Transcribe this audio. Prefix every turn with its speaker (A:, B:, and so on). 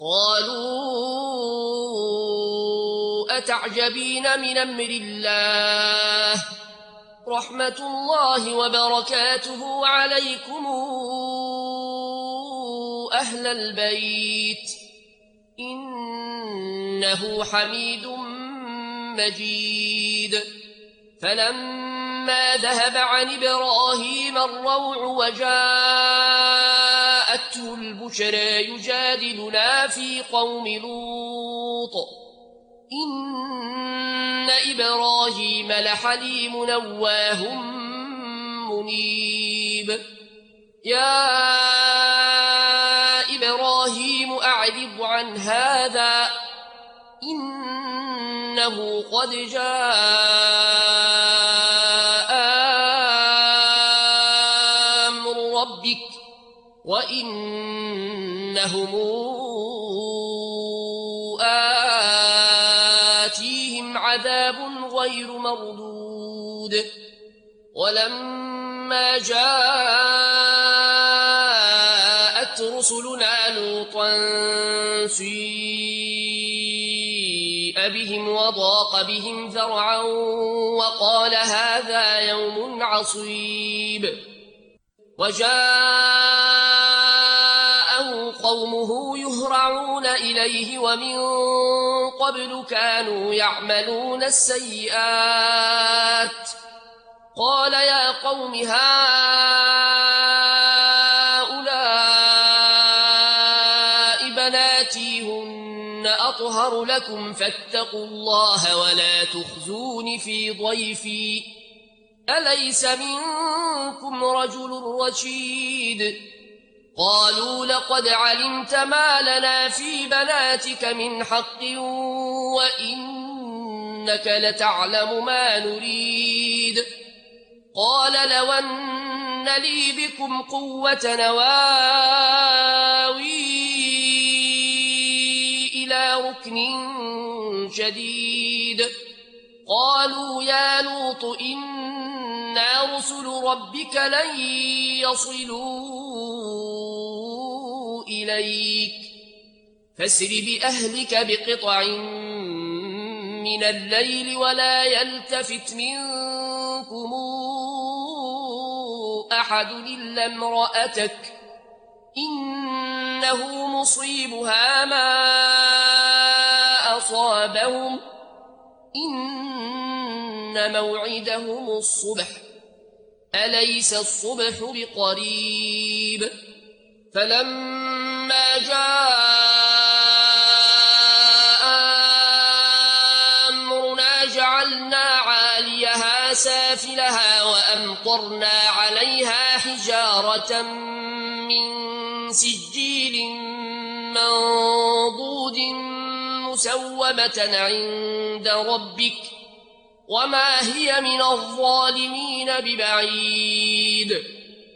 A: قالوا أتعجبين من أمر الله رحمة الله وبركاته عليكم أهل البيت إنه حميد مجيد فلما ذهب عن إبراهيم الروع وجاءته البشرى يجادلنا في قوم لوط إن إبراهيم لحليم أواه منيب يا إبراهيم أعرض عن هذا إنه قد جاء أمر ربك وإنهم آتيهم عذاب غير مردود ولما جاءت رسلنا لوطا سيء بهم وضاق بهم ذرعا وقال هذا يوم عصيب وجاءه قومه يهرعون إليه ومن قبل كانوا يعملون السيئات قال يا قوم هؤلاء بناتي هن أطهر لكم فاتقوا الله ولا تخزون في ضيفي أليس منكم رجل رشيد قالوا لقد علمت ما لنا في بناتك من حق وإنك لتعلم ما نريد قال لو أن لي بكم قوة نواوي إلى ركن شديد قالوا يا لوط إنا رسل ربك لن يصلوا إليك فاسر بأهلك بقطع من الليل ولا يلتفت منكم أحد إلا امرأتك إنه مصيبها ما أصابهم إن موعدهم الصبح أليس الصبح بقريب فلما جاء أمرنا جعلنا عاليها سافلها وأمطرنا عليها حجارة من سجيل منضود مسومة عند ربك وما هي من الظالمين ببعيد